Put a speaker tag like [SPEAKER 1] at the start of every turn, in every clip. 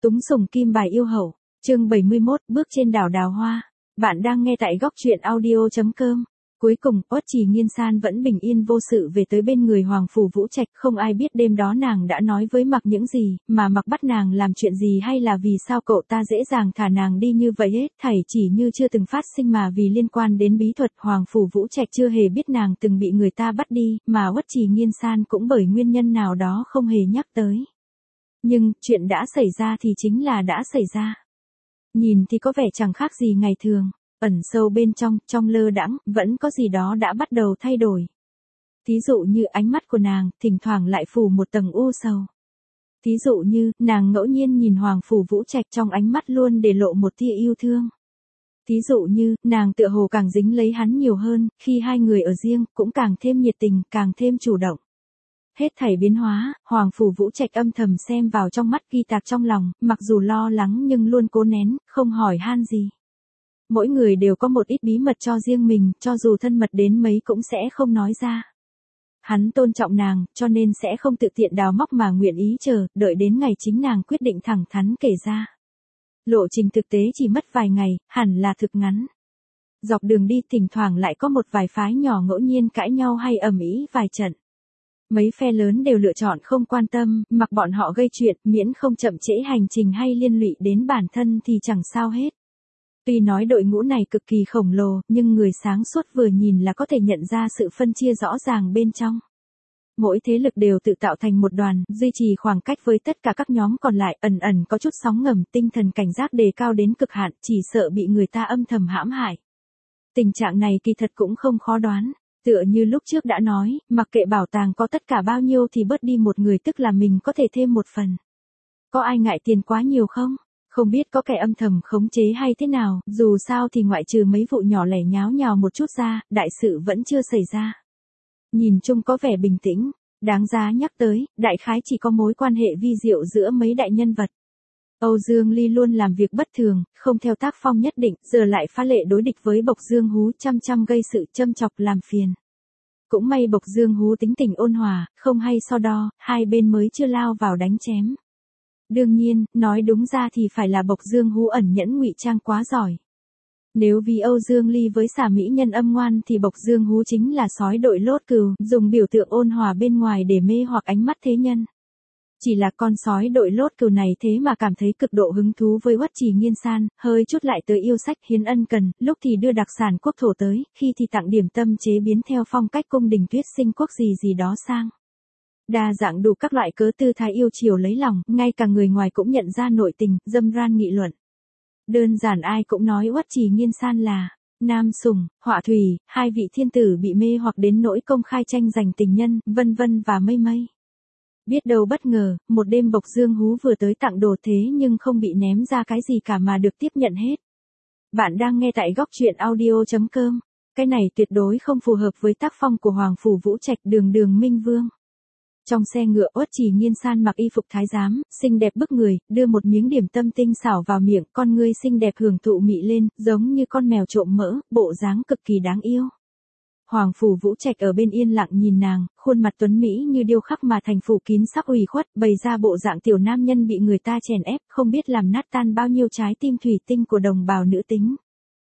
[SPEAKER 1] Túng sủng kim bài yêu hậu, chương 71, bước trên đảo đào hoa. Bạn đang nghe tại góc truyện audio.com. Cuối cùng, Uất Trì Nghiên San vẫn bình yên vô sự về tới bên người Hoàng Phủ Vũ Trạch. Không ai biết đêm đó nàng đã nói với Mặc những gì, mà Mặc bắt nàng làm chuyện gì, hay là vì sao cậu ta dễ dàng thả nàng đi như vậy hết thảy chỉ như chưa từng phát sinh, mà vì liên quan đến bí thuật. Hoàng Phủ Vũ Trạch chưa hề biết nàng từng bị người ta bắt đi, mà Uất Trì Nghiên San cũng bởi nguyên nhân nào đó không hề nhắc tới. Nhưng, chuyện đã xảy ra thì chính là đã xảy ra. Nhìn thì có vẻ chẳng khác gì ngày thường, ẩn sâu bên trong lơ đãng, vẫn có gì đó đã bắt đầu thay đổi. Thí dụ như ánh mắt của nàng, thỉnh thoảng lại phủ một tầng u sầu. Thí dụ như, nàng ngẫu nhiên nhìn Hoàng Phủ Vũ Trạch, trong ánh mắt luôn để lộ một tia yêu thương. Thí dụ như, nàng tựa hồ càng dính lấy hắn nhiều hơn, khi hai người ở riêng, cũng càng thêm nhiệt tình, càng thêm chủ động. Hết thảy biến hóa, Hoàng Phủ Vũ Trạch âm thầm xem vào trong mắt, ghi tạc trong lòng, mặc dù lo lắng nhưng luôn cố nén, không hỏi han gì. Mỗi người đều có một ít bí mật cho riêng mình, cho dù thân mật đến mấy cũng sẽ không nói ra. Hắn tôn trọng nàng, cho nên sẽ không tự tiện đào móc mà nguyện ý chờ, đợi đến ngày chính nàng quyết định thẳng thắn kể ra. Lộ trình thực tế chỉ mất vài ngày, hẳn là thực ngắn. Dọc đường đi thỉnh thoảng lại có một vài phái nhỏ ngẫu nhiên cãi nhau hay ầm ĩ vài trận. Mấy phe lớn đều lựa chọn không quan tâm, mặc bọn họ gây chuyện, miễn không chậm trễ hành trình hay liên lụy đến bản thân thì chẳng sao hết. Tuy nói đội ngũ này cực kỳ khổng lồ, nhưng người sáng suốt vừa nhìn là có thể nhận ra sự phân chia rõ ràng bên trong. Mỗi thế lực đều tự tạo thành một đoàn, duy trì khoảng cách với tất cả các nhóm còn lại, ẩn ẩn có chút sóng ngầm, tinh thần cảnh giác đề cao đến cực hạn, chỉ sợ bị người ta âm thầm hãm hại. Tình trạng này kỳ thật cũng không khó đoán. Tựa như lúc trước đã nói, mặc kệ bảo tàng có tất cả bao nhiêu thì bớt đi một người, tức là mình có thể thêm một phần. Có ai ngại tiền quá nhiều không? Không biết có kẻ âm thầm khống chế hay thế nào, dù sao thì ngoại trừ mấy vụ nhỏ lẻ nháo nhào một chút ra, đại sự vẫn chưa xảy ra. Nhìn chung có vẻ bình tĩnh, đáng giá nhắc tới, đại khái chỉ có mối quan hệ vi diệu giữa mấy đại nhân vật. Âu Dương Ly luôn làm việc bất thường, không theo tác phong nhất định, giờ lại phá lệ đối địch với Bộc Dương Hú, chăm gây sự châm chọc làm phiền. Cũng may Bộc Dương Hú tính tình ôn hòa, không hay so đo, hai bên mới chưa lao vào đánh chém. Đương nhiên, nói đúng ra thì phải là Bộc Dương Hú ẩn nhẫn ngụy trang quá giỏi. Nếu vì Âu Dương Ly với xà mỹ nhân âm ngoan thì Bộc Dương Hú chính là sói đội lốt cừu, dùng biểu tượng ôn hòa bên ngoài để mê hoặc ánh mắt thế nhân. Chỉ là con sói đội lốt cừu này thế mà cảm thấy cực độ hứng thú với Uất Trì Nghiên San, hơi chút lại tới yêu sách hiến ân cần, lúc thì đưa đặc sản quốc thổ tới, khi thì tặng điểm tâm chế biến theo phong cách cung đình Tuyết Sinh quốc gì đó sang. Đa dạng đủ các loại cớ tư thái yêu chiều lấy lòng, ngay cả người ngoài cũng nhận ra nội tình, dâm ran nghị luận. Đơn giản ai cũng nói Uất Trì Nghiên San là nam sủng, họa thủy, hai vị thiên tử bị mê hoặc đến nỗi công khai tranh giành tình nhân, vân vân và mây mây. Biết đâu bất ngờ, một đêm Bộc Dương Hú vừa tới tặng đồ thế nhưng không bị ném ra cái gì cả mà được tiếp nhận hết. Bạn đang nghe tại góc truyện audio.com. Cái này tuyệt đối không phù hợp với tác phong của Hoàng Phủ Vũ Trạch, đường minh vương. Trong xe ngựa, Uất Trì Nghiên San mặc y phục thái giám, xinh đẹp bức người, đưa một miếng điểm tâm tinh xảo vào miệng, con ngươi xinh đẹp hưởng thụ mị lên, giống như con mèo trộm mỡ, bộ dáng cực kỳ đáng yêu. Hoàng Phủ Vũ Trạch ở bên yên lặng nhìn nàng, khuôn mặt tuấn mỹ như điêu khắc mà thành phủ kín sắc ủy khuất, bày ra bộ dạng tiểu nam nhân bị người ta chèn ép, không biết làm nát tan bao nhiêu trái tim thủy tinh của đồng bào nữ tính.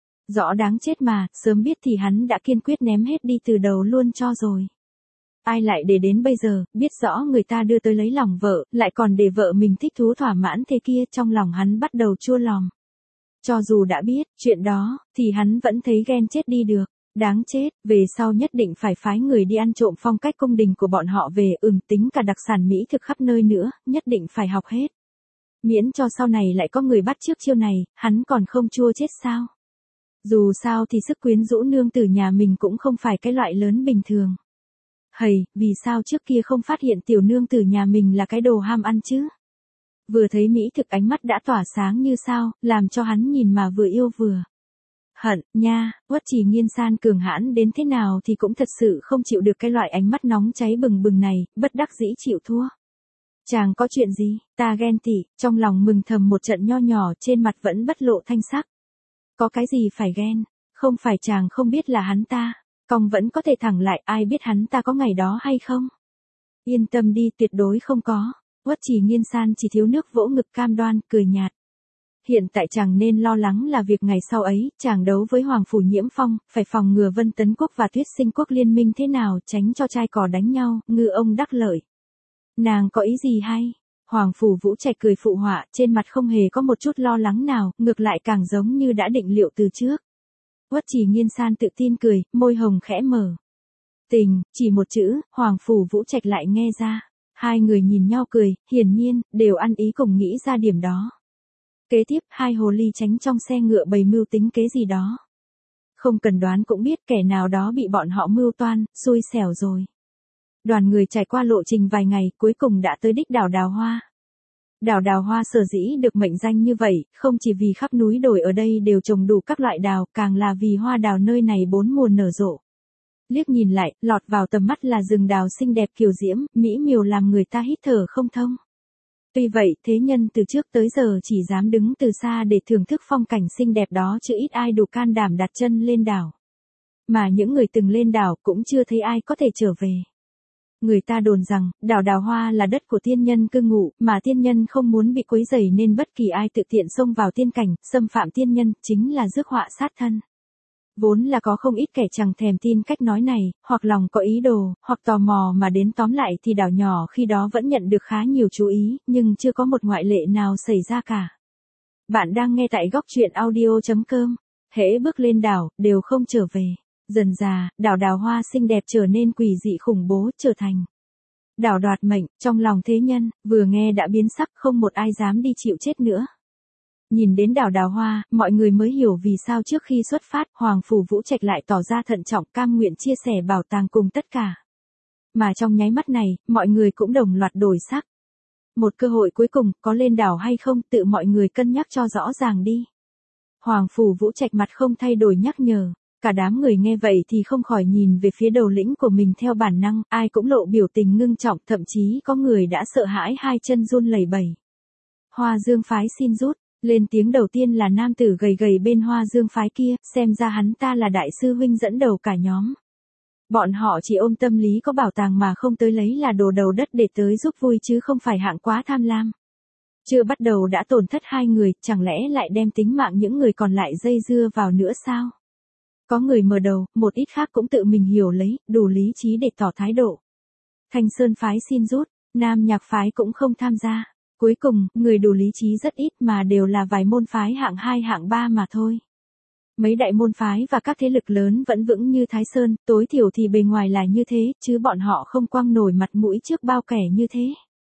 [SPEAKER 1] Rõ đáng chết mà, sớm biết thì hắn đã kiên quyết ném hết đi từ đầu luôn cho rồi. Ai lại để đến bây giờ, biết rõ người ta đưa tới lấy lòng vợ, lại còn để vợ mình thích thú thỏa mãn thế kia, trong lòng hắn bắt đầu chua lòng. Cho dù đã biết chuyện đó, thì hắn vẫn thấy ghen chết đi được. Đáng chết, về sau nhất định phải phái người đi ăn trộm phong cách cung đình của bọn họ về, tính cả đặc sản mỹ thực khắp nơi nữa, nhất định phải học hết. Miễn cho sau này lại có người bắt chước chiêu này, hắn còn không chua chết sao? Dù sao thì sức quyến rũ nương tử nhà mình cũng không phải cái loại lớn bình thường. Hầy, vì sao trước kia không phát hiện tiểu nương tử nhà mình là cái đồ ham ăn chứ? Vừa thấy mỹ thực ánh mắt đã tỏa sáng như sao, làm cho hắn nhìn mà vừa yêu vừa hận nha. Uất Trì Nghiên San cường hãn đến thế nào thì cũng thật sự không chịu được cái loại ánh mắt nóng cháy bừng bừng này, bất đắc dĩ chịu thua. Chàng có chuyện gì, ta ghen tị, trong lòng mừng thầm một trận nho nhỏ, trên mặt vẫn bất lộ thanh sắc. Có cái gì phải ghen, không phải chàng không biết là hắn ta, cong vẫn có thể thẳng lại, ai biết hắn ta có ngày đó hay không. Yên tâm đi, tuyệt đối không có. Uất Trì Nghiên San chỉ thiếu nước vỗ ngực cam đoan, cười nhạt. Hiện tại chàng nên lo lắng là việc ngày sau ấy, chàng đấu với Hoàng Phủ Nhiễm Phong, phải phòng ngừa Vân Tấn Quốc và Tuyết Sinh Quốc liên minh thế nào, tránh cho trai cò đánh nhau, ngư ông đắc lợi. Nàng có ý gì hay? Hoàng Phủ Vũ Trạch cười phụ họa, trên mặt không hề có một chút lo lắng nào, ngược lại càng giống như đã định liệu từ trước. Uất Trì Nghiên San tự tin cười, môi hồng khẽ mở. Tình, chỉ một chữ, Hoàng Phủ Vũ Trạch lại nghe ra. Hai người nhìn nhau cười, hiển nhiên, đều ăn ý cùng nghĩ ra điểm đó. Kế tiếp, hai hồ ly tránh trong xe ngựa bày mưu tính kế gì đó. Không cần đoán cũng biết kẻ nào đó bị bọn họ mưu toan, xui xẻo rồi. Đoàn người trải qua lộ trình vài ngày, cuối cùng đã tới đích đảo Đào Hoa. Đảo Đào Hoa sở dĩ được mệnh danh như vậy, không chỉ vì khắp núi đồi ở đây đều trồng đủ các loại đào, càng là vì hoa đào nơi này bốn mùa nở rộ. Liếc nhìn lại, lọt vào tầm mắt là rừng đào xinh đẹp kiều diễm, mỹ miều làm người ta hít thở không thông. Tuy vậy, thế nhân từ trước tới giờ chỉ dám đứng từ xa để thưởng thức phong cảnh xinh đẹp đó chứ ít ai đủ can đảm đặt chân lên đảo. Mà những người từng lên đảo cũng chưa thấy ai có thể trở về. Người ta đồn rằng, đảo Đào Hoa là đất của tiên nhân cư ngụ, mà tiên nhân không muốn bị quấy rầy nên bất kỳ ai tự tiện xông vào tiên cảnh, xâm phạm tiên nhân, chính là rước họa sát thân. Vốn là có không ít kẻ chẳng thèm tin cách nói này, hoặc lòng có ý đồ, hoặc tò mò mà đến tóm lại thì đảo nhỏ khi đó vẫn nhận được khá nhiều chú ý, nhưng chưa có một ngoại lệ nào xảy ra cả. Bạn đang nghe tại góc truyện audio.com. Hễ bước lên đảo, đều không trở về. Dần dà, đảo Đào Hoa xinh đẹp trở nên quỷ dị khủng bố, trở thành đảo đoạt mệnh, trong lòng thế nhân, vừa nghe đã biến sắc, không một ai dám đi chịu chết nữa. Nhìn đến đảo Đào Hoa, mọi người mới hiểu vì sao trước khi xuất phát, Hoàng Phủ Vũ Trạch lại tỏ ra thận trọng cam nguyện chia sẻ bảo tàng cùng tất cả. Mà trong nháy mắt này, mọi người cũng đồng loạt đổi sắc. Một cơ hội cuối cùng, có lên đảo hay không, tự mọi người cân nhắc cho rõ ràng đi. Hoàng Phủ Vũ Trạch mặt không thay đổi nhắc nhở. Cả đám người nghe vậy thì không khỏi nhìn về phía đầu lĩnh của mình theo bản năng, ai cũng lộ biểu tình ngưng trọng, thậm chí có người đã sợ hãi hai chân run lẩy bẩy. Hoa Dương phái xin rút, lên tiếng đầu tiên là nam tử gầy gầy bên Hoa Dương phái kia, xem ra hắn ta là đại sư huynh dẫn đầu cả nhóm. Bọn họ chỉ ôm tâm lý có bảo tàng mà không tới lấy là đồ đầu đất để tới giúp vui chứ không phải hạng quá tham lam. Chưa bắt đầu đã tổn thất hai người, chẳng lẽ lại đem tính mạng những người còn lại dây dưa vào nữa sao? Có người mở đầu, một ít khác cũng tự mình hiểu lấy, đủ lý trí để tỏ thái độ. Thanh Sơn phái xin rút, Nam Nhạc phái cũng không tham gia. Cuối cùng, người đủ lý trí rất ít mà đều là vài môn phái hạng 2 hạng 3 mà thôi. Mấy đại môn phái và các thế lực lớn vẫn vững như Thái Sơn, tối thiểu thì bề ngoài là như thế, chứ bọn họ không quăng nổi mặt mũi trước bao kẻ như thế.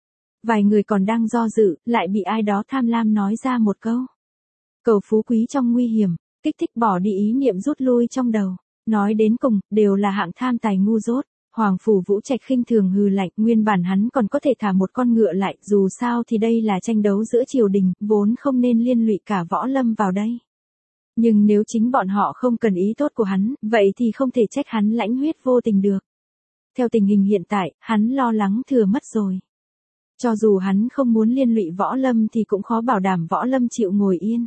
[SPEAKER 1] Vài người còn đang do dự, lại bị ai đó tham lam nói ra một câu. Cầu phú quý trong nguy hiểm, kích thích bỏ đi ý niệm rút lui trong đầu. Nói đến cùng, đều là hạng tham tài ngu dốt. Hoàng Phủ Vũ Trạch khinh thường hừ lạnh, nguyên bản hắn còn có thể thả một con ngựa lại, dù sao thì đây là tranh đấu giữa triều đình, vốn không nên liên lụy cả võ lâm vào đây. Nhưng nếu chính bọn họ không cần ý tốt của hắn, vậy thì không thể trách hắn lãnh huyết vô tình được. Theo tình hình hiện tại, hắn lo lắng thừa mất rồi. Cho dù hắn không muốn liên lụy võ lâm thì cũng khó bảo đảm võ lâm chịu ngồi yên.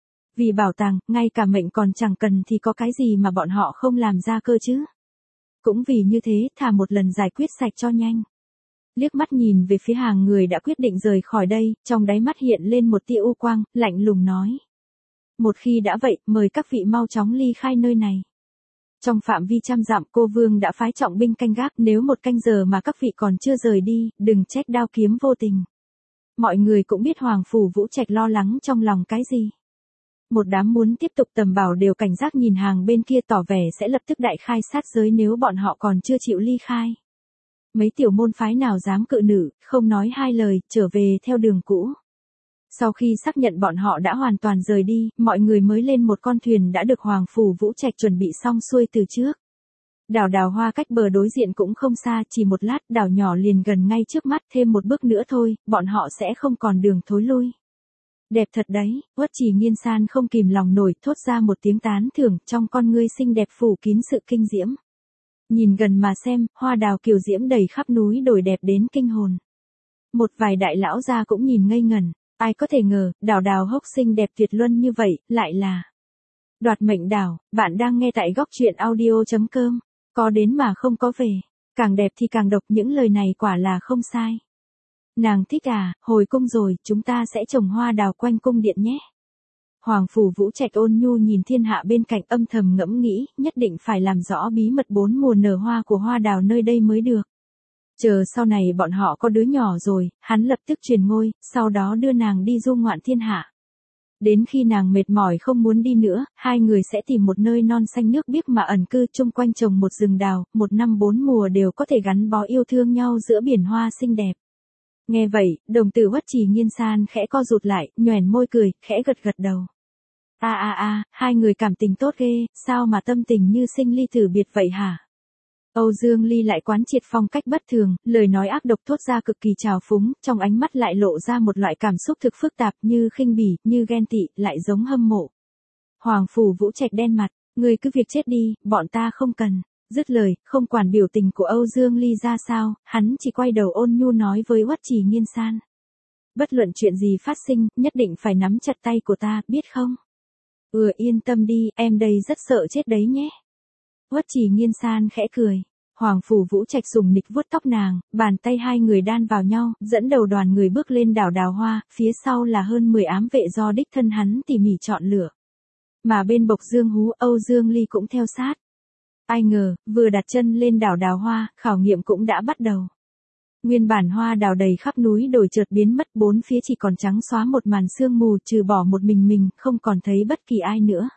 [SPEAKER 1] Vì bảo tàng, ngay cả mệnh còn chẳng cần thì có cái gì mà bọn họ không làm ra cơ chứ. Cũng vì như thế, thả một lần giải quyết sạch cho nhanh. Liếc mắt nhìn về phía hàng người đã quyết định rời khỏi đây, trong đáy mắt hiện lên một tia u quang, lạnh lùng nói. Một khi đã vậy, mời các vị mau chóng ly khai nơi này. Trong phạm vi trăm dặm, cô vương đã phái trọng binh canh gác, nếu một canh giờ mà các vị còn chưa rời đi, đừng trách đao kiếm vô tình. Mọi người cũng biết Hoàng Phủ Vũ Trạch lo lắng trong lòng cái gì. Một đám muốn tiếp tục tầm bảo đều cảnh giác nhìn hàng bên kia tỏ vẻ sẽ lập tức đại khai sát giới nếu bọn họ còn chưa chịu ly khai. Mấy tiểu môn phái nào dám cự nữ, không nói hai lời, trở về theo đường cũ. Sau khi xác nhận bọn họ đã hoàn toàn rời đi, mọi người mới lên một con thuyền đã được Hoàng Phủ Vũ Trạch chuẩn bị xong xuôi từ trước. Đảo Đào Hoa cách bờ đối diện cũng không xa, chỉ một lát đảo nhỏ liền gần ngay trước mắt, thêm một bước nữa thôi, bọn họ sẽ không còn đường thối lui. Đẹp thật đấy, Uất Trì Nghiên San không kìm lòng nổi thốt ra một tiếng tán thưởng, trong con ngươi xinh đẹp phủ kín sự kinh diễm. Nhìn gần mà xem, hoa đào kiều diễm đầy khắp núi đồi đẹp đến kinh hồn. Một vài đại lão gia cũng nhìn ngây ngẩn, ai có thể ngờ, đảo Đào Hốc xinh đẹp tuyệt luân như vậy, lại là Đoạt Mệnh Đảo. Bạn đang nghe tại góc truyện audio.com, có đến mà không có về, càng đẹp thì càng độc, những lời này quả là không sai. Nàng thích à, hồi cung rồi, chúng ta sẽ trồng hoa đào quanh cung điện nhé. Hoàng phủ Vũ Trạch ôn nhu nhìn thiên hạ bên cạnh âm thầm ngẫm nghĩ, nhất định phải làm rõ bí mật 4 mùa nở hoa của hoa đào nơi đây mới được. Chờ sau này bọn họ có đứa nhỏ rồi, hắn lập tức truyền ngôi, sau đó đưa nàng đi du ngoạn thiên hạ. Đến khi nàng mệt mỏi không muốn đi nữa, hai người sẽ tìm một nơi non xanh nước biếc mà ẩn cư, chung quanh trồng một rừng đào, 1 năm 4 mùa đều có thể gắn bó yêu thương nhau giữa biển hoa xinh đẹp. Nghe vậy, đồng tử Uất Trì Nghiên San khẽ co rụt lại, nhoẻn môi cười, khẽ gật gật đầu. Hai người cảm tình tốt ghê, sao mà tâm tình như sinh ly tử biệt vậy hả? Âu Dương Ly lại quán triệt phong cách bất thường, lời nói ác độc thốt ra cực kỳ trào phúng, trong ánh mắt lại lộ ra một loại cảm xúc thực phức tạp như khinh bỉ, như ghen tị, lại giống hâm mộ. Hoàng phủ Vũ Trạch đen mặt, ngươi cứ việc chết đi, bọn ta không cần. Dứt lời, không quản biểu tình của Âu Dương Ly ra sao, hắn chỉ quay đầu ôn nhu nói với Uất Trì Nghiên San. Bất luận chuyện gì phát sinh, nhất định phải nắm chặt tay của ta, biết không? Yên tâm đi, em đây rất sợ chết đấy nhé. Uất Trì Nghiên San khẽ cười. Hoàng phủ Vũ Trạch sùng nịch vuốt tóc nàng, bàn tay hai người đan vào nhau, dẫn đầu đoàn người bước lên đảo đào hoa, phía sau là hơn 10 ám vệ do đích thân hắn tỉ mỉ chọn lựa. Mà bên bộc Dương Hú, Âu Dương Ly cũng theo sát. Ai ngờ, vừa đặt chân lên đảo đào hoa, khảo nghiệm cũng đã bắt đầu. Nguyên bản hoa đào đầy khắp núi đồi chợt biến mất, bốn phía chỉ còn trắng xóa một màn sương mù, trừ bỏ một mình, không còn thấy bất kỳ ai nữa.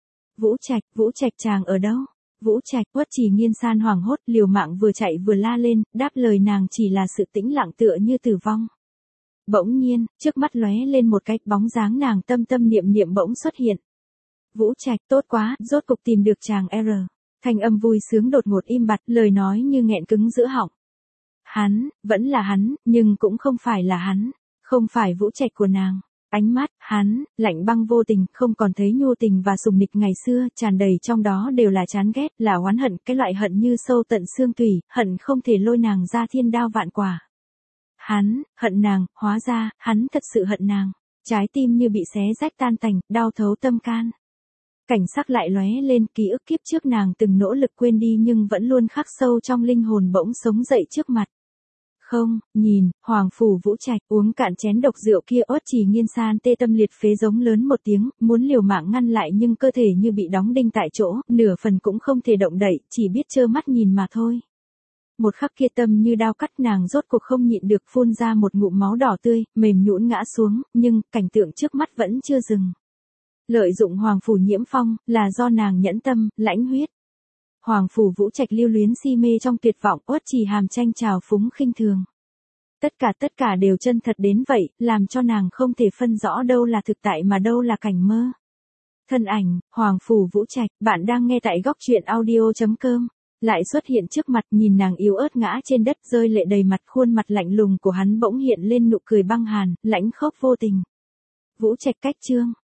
[SPEAKER 1] Vũ Trạch chàng ở đâu? Vũ Trạch, Uất Trì Nghiên San hoảng hốt, liều mạng vừa chạy vừa la lên, đáp lời nàng chỉ là sự tĩnh lặng tựa như tử vong. Bỗng nhiên, trước mắt lóe lên một cái bóng dáng nàng tâm niệm bỗng xuất hiện. Vũ Trạch, tốt quá, rốt cục tìm được chàng R. Thanh âm vui sướng đột ngột im bặt, lời nói như nghẹn cứng giữa họng. Hắn, vẫn là hắn, nhưng cũng không phải là hắn, không phải Vũ Trạch của nàng. Ánh mắt, hắn, lạnh băng vô tình, không còn thấy nhu tình và sùng nịch ngày xưa, tràn đầy trong đó đều là chán ghét, là oán hận, cái loại hận như sâu tận xương tủy, hận không thể lôi nàng ra thiên đao vạn quả. Hắn, hận nàng, hóa ra, hắn thật sự hận nàng. Trái tim như bị xé rách tan tành, đau thấu tâm can. Cảnh sắc lại lóe lên, ký ức kiếp trước nàng từng nỗ lực quên đi nhưng vẫn luôn khắc sâu trong linh hồn bỗng sống dậy trước mặt. Không, nhìn, Hoàng phủ Vũ Trạch uống cạn chén độc rượu kia. Uất Trì Nghiên San tê tâm liệt phế giống lớn một tiếng, muốn liều mạng ngăn lại nhưng cơ thể như bị đóng đinh tại chỗ, nửa phần cũng không thể động đậy, chỉ biết trơ mắt nhìn mà thôi. Một khắc kia tâm như đao cắt, nàng rốt cuộc không nhịn được phun ra một ngụm máu đỏ tươi, mềm nhũn ngã xuống, nhưng cảnh tượng trước mắt vẫn chưa dừng. Lợi dụng Hoàng phủ Nhiễm Phong, là do nàng nhẫn tâm, lãnh huyết. Hoàng phủ Vũ Trạch lưu luyến si mê trong tuyệt vọng, Uất Trì hàm tranh trào phúng khinh thường. Tất cả đều chân thật đến vậy, làm cho nàng không thể phân rõ đâu là thực tại mà đâu là cảnh mơ. Thân ảnh, Hoàng phủ Vũ Trạch, bạn đang nghe tại góc truyện audio.com. Lại xuất hiện trước mặt, nhìn nàng yếu ớt ngã trên đất rơi lệ đầy mặt, khuôn mặt lạnh lùng của hắn bỗng hiện lên nụ cười băng hàn, lãnh khốc vô tình. Vũ Trạch cách chương.